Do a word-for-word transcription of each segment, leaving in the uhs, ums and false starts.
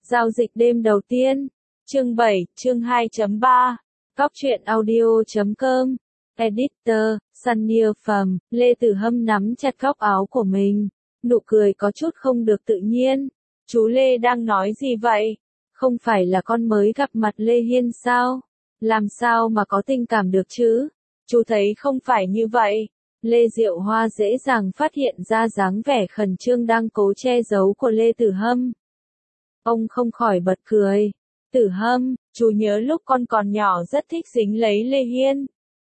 Giao dịch đêm đầu tiên. Chương bảy, chương hai chấm ba. Cóc truyện audio chấm com. Editor, Sunny Phẩm. Lê Tử Hâm nắm chặt góc áo của mình. Nụ cười có chút không được tự nhiên. Chú Lê đang nói gì vậy? Không phải là con mới gặp mặt Lê Hiên sao? Làm sao mà có tình cảm được chứ? Chú thấy không phải như vậy. Lê Diệu Hoa dễ dàng phát hiện ra dáng vẻ khẩn trương đang cố che giấu của Lê Tử Hâm. Ông không khỏi bật cười. Tử Hâm, chú nhớ lúc con còn nhỏ rất thích dính lấy Lê Hiên.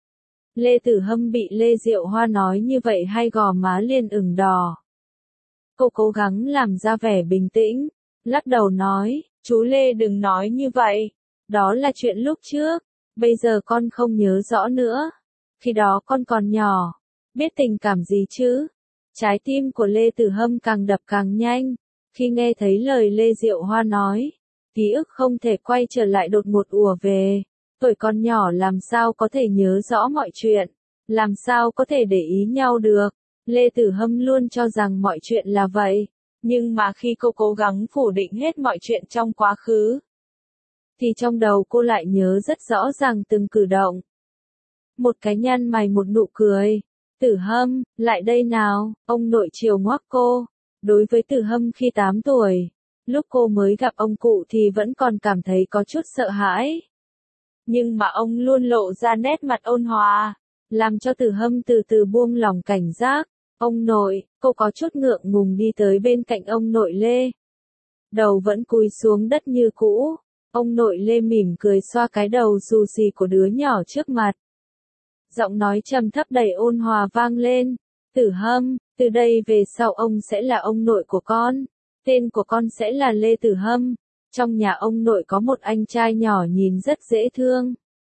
Lê Tử Hâm bị Lê Diệu Hoa nói như vậy hai gò má liền ửng đỏ. Cô cố gắng làm ra vẻ bình tĩnh, lắc đầu nói, chú Lê đừng nói như vậy. Đó là chuyện lúc trước, bây giờ con không nhớ rõ nữa. Khi đó con còn nhỏ, biết tình cảm gì chứ? Trái tim của Lê Tử Hâm càng đập càng nhanh, khi nghe thấy lời Lê Diệu Hoa nói. Ký ức không thể quay trở lại đột ngột ùa về. Tuổi con nhỏ làm sao có thể nhớ rõ mọi chuyện, làm sao có thể để ý nhau được. Lê Tử Hâm luôn cho rằng mọi chuyện là vậy, nhưng mà khi cô cố gắng phủ định hết mọi chuyện trong quá khứ, thì trong đầu cô lại nhớ rất rõ ràng từng cử động. Một cái nhăn mày một nụ cười. Tử Hâm, lại đây nào, ông nội chiều ngoắc cô. Đối với Tử Hâm khi tám tuổi, lúc cô mới gặp ông cụ thì vẫn còn cảm thấy có chút sợ hãi. Nhưng mà ông luôn lộ ra nét mặt ôn hòa, làm cho Tử Hâm từ từ buông lòng cảnh giác. Ông nội, cô có chút ngượng ngùng đi tới bên cạnh ông nội Lê. Đầu vẫn cúi xuống đất như cũ. Ông nội Lê mỉm cười xoa cái đầu xù xì của đứa nhỏ trước mặt. Giọng nói trầm thấp đầy ôn hòa vang lên. Tử Hâm, từ đây về sau ông sẽ là ông nội của con. Tên của con sẽ là Lê Tử Hâm. Trong nhà ông nội có một anh trai nhỏ nhìn rất dễ thương.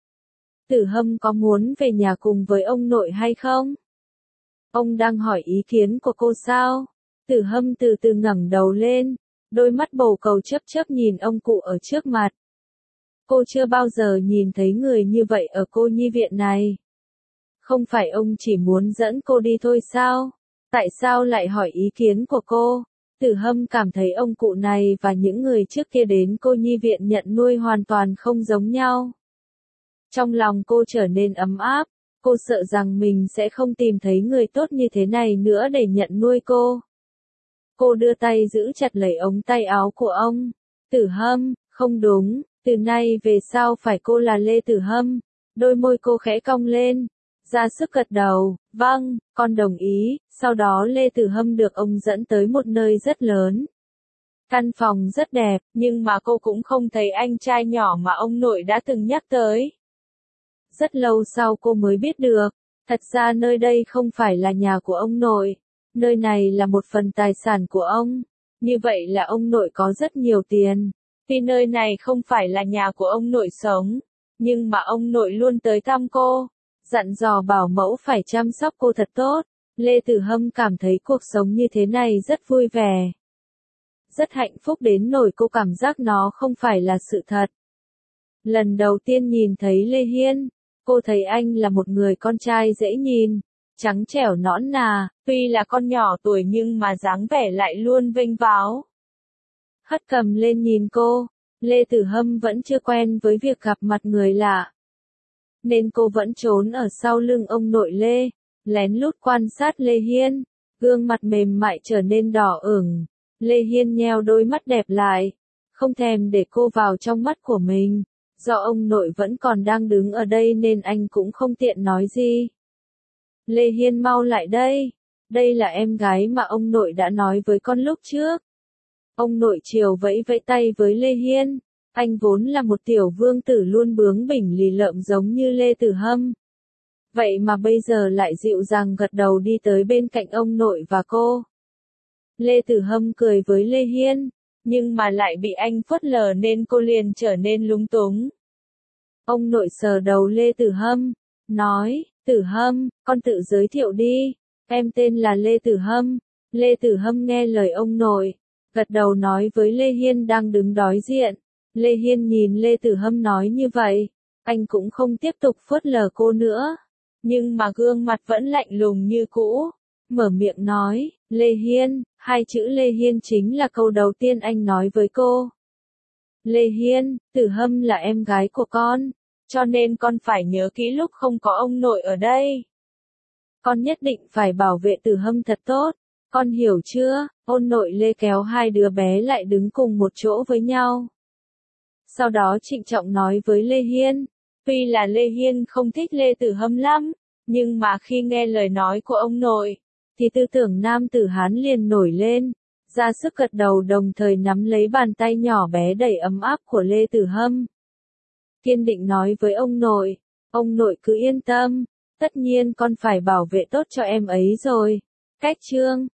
Tử Hâm có muốn về nhà cùng với ông nội hay không? Ông đang hỏi ý kiến của cô sao? Tử Hâm từ từ ngẩng đầu lên, đôi mắt bầu cầu chớp chớp nhìn ông cụ ở trước mặt. Cô chưa bao giờ nhìn thấy người như vậy ở cô nhi viện này. Không phải ông chỉ muốn dẫn cô đi thôi sao? Tại sao lại hỏi ý kiến của cô? Tử Hâm cảm thấy ông cụ này và những người trước kia đến cô nhi viện nhận nuôi hoàn toàn không giống nhau. Trong lòng cô trở nên ấm áp, cô sợ rằng mình sẽ không tìm thấy người tốt như thế này nữa để nhận nuôi cô. Cô đưa tay giữ chặt lấy ống tay áo của ông. Tử Hâm, không đúng, từ nay về sau phải cô là Lê Tử Hâm. Đôi môi cô khẽ cong lên, ra sức gật đầu, vâng, con đồng ý. Sau đó Lê Tử Hâm được ông dẫn tới một nơi rất lớn. Căn phòng rất đẹp, nhưng mà cô cũng không thấy anh trai nhỏ mà ông nội đã từng nhắc tới. Rất lâu sau cô mới biết được, thật ra nơi đây không phải là nhà của ông nội. Nơi này là một phần tài sản của ông. Như vậy là ông nội có rất nhiều tiền. Tuy nơi này không phải là nhà của ông nội sống, nhưng mà ông nội luôn tới thăm cô, dặn dò bảo mẫu phải chăm sóc cô thật tốt. Lê Tử Hâm cảm thấy cuộc sống như thế này rất vui vẻ. Rất hạnh phúc đến nỗi cô cảm giác nó không phải là sự thật. Lần đầu tiên nhìn thấy Lê Hiên, cô thấy anh là một người con trai dễ nhìn, trắng trẻo nõn nà, tuy là con nhỏ tuổi nhưng mà dáng vẻ lại luôn vênh váo. Hất cầm lên nhìn cô, Lê Tử Hâm vẫn chưa quen với việc gặp mặt người lạ, nên cô vẫn trốn ở sau lưng ông nội Lê, lén lút quan sát Lê Hiên. Gương mặt mềm mại trở nên đỏ ửng. Lê Hiên nheo đôi mắt đẹp lại, không thèm để cô vào trong mắt của mình. Do ông nội vẫn còn đang đứng ở đây nên anh cũng không tiện nói gì. Lê Hiên mau lại đây. Đây là em gái mà ông nội đã nói với con lúc trước. Ông nội chiều vẫy vẫy tay với Lê Hiên. Anh vốn là một tiểu vương tử luôn bướng bỉnh lì lợm giống như Lê Tử Hâm. Vậy mà bây giờ lại dịu dàng gật đầu đi tới bên cạnh ông nội và cô. Lê Tử Hâm cười với Lê Hiên, nhưng mà lại bị anh phớt lờ nên cô liền trở nên lúng túng. Ông nội sờ đầu Lê Tử Hâm, nói, Tử Hâm, con tự giới thiệu đi, em tên là Lê Tử Hâm. Lê Tử Hâm nghe lời ông nội, gật đầu nói với Lê Hiên đang đứng đối diện. Lê Hiên nhìn Lê Tử Hâm nói như vậy, anh cũng không tiếp tục phớt lờ cô nữa, nhưng mà gương mặt vẫn lạnh lùng như cũ, mở miệng nói, Lê Hiên. Hai chữ Lê Hiên chính là câu đầu tiên anh nói với cô. Lê Hiên, Tử Hâm là em gái của con, cho nên con phải nhớ kỹ lúc không có ông nội ở đây. Con nhất định phải bảo vệ Tử Hâm thật tốt, con hiểu chưa? Ôn nội Lê kéo hai đứa bé lại đứng cùng một chỗ với nhau. Sau đó trịnh trọng nói với Lê Hiên, tuy là Lê Hiên không thích Lê Tử Hâm lắm, nhưng mà khi nghe lời nói của ông nội, thì tư tưởng nam tử Hán liền nổi lên, ra sức gật đầu đồng thời nắm lấy bàn tay nhỏ bé đầy ấm áp của Lê Tử Hâm. Kiên định nói với ông nội, ông nội cứ yên tâm, tất nhiên con phải bảo vệ tốt cho em ấy rồi. Cách chương